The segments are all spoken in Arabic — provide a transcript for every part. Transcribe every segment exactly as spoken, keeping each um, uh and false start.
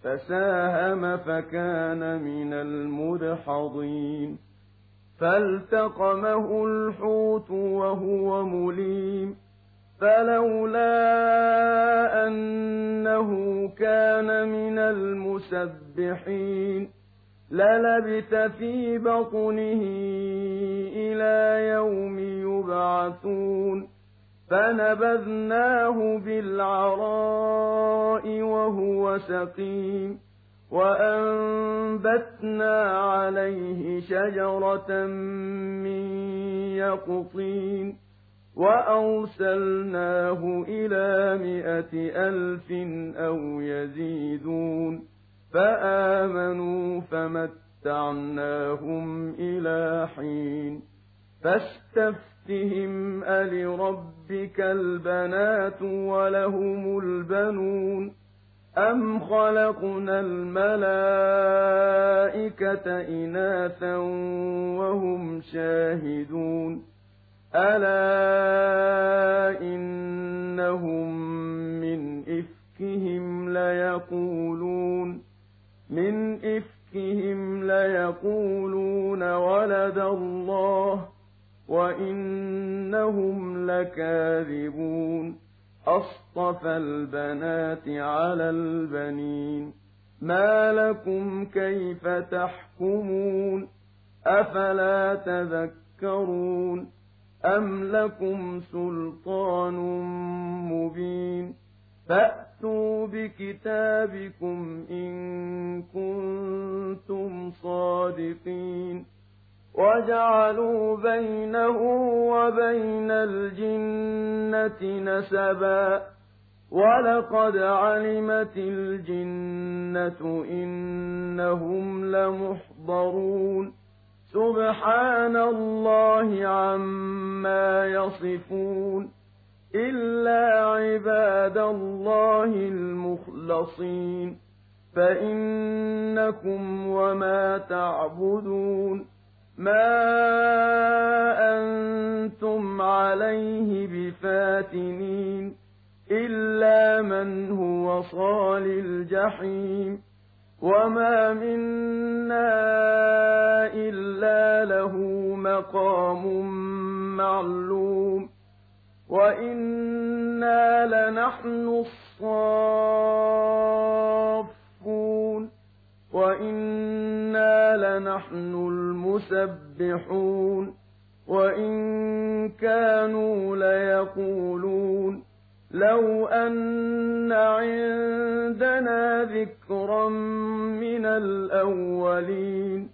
فساهم فكان من المدحضين فالتقمه الحوت وهو مليم فلولا أنه كان من المسبحين للبث في بطنه إلى يوم يبعثون فنبذناه بالعراء وهو سقيم وأنبتنا عليه شجرة من يقطين وأرسلناه إلى مائة ألف أو يزيدون فآمنوا فمتعناهم إلى حين فاستفتهم ألربك البنات ولهم البنون أم خلقنا الملائكة إناثا وهم شاهدون ألا إنهم من إفكهم ليقولون من إفكهم ليقولون ولد الله وإنهم لكاذبون أصطفى البنات على البنين ما لكم كيف تحكمون أفلا تذكرون أم لكم سلطان مبين فأتوا بكتابكم إن كنتم صادقين وجعلوا بينه وبين الجنة نسبا ولقد علمت الجنة إنهم لمحضرون سبحان الله عما يصفون إلا عباد الله المخلصين فإنكم وما تعبدون ما أنتم عليه بفاتنين إلا من هو صال الجحيم وما منا إلا له مقام معلوم وإنا لنحن الصافون وإنا لنحن المسبحون وإن كانوا ليقولون لو أن عندنا ذكرا من الأولين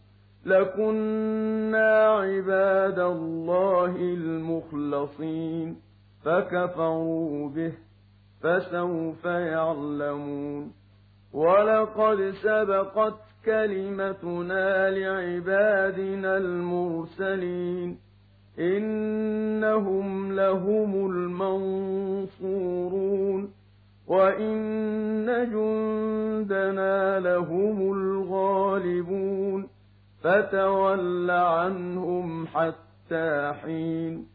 لكنا عباد الله المخلصين فكفروا به فسوف يعلمون ولقد سبقت كلمتنا لعبادنا المرسلين إنهم لهم المنصورون وإن جندنا لهم الغالبون فتول عنهم حتى حين